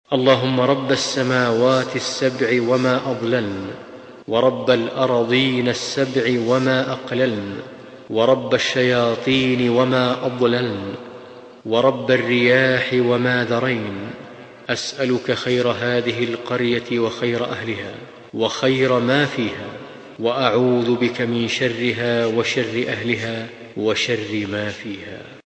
اللهم رب السماوات السبع وما أضللن، ورب الأرضين السبع وما أقللن، ورب الشياطين وما أضللن، ورب الرياح وما ذرين، أسألك خير هذه القرية وخير أهلها وخير ما فيها، وأعوذ بك من شرها وشر أهلها وشر ما فيها.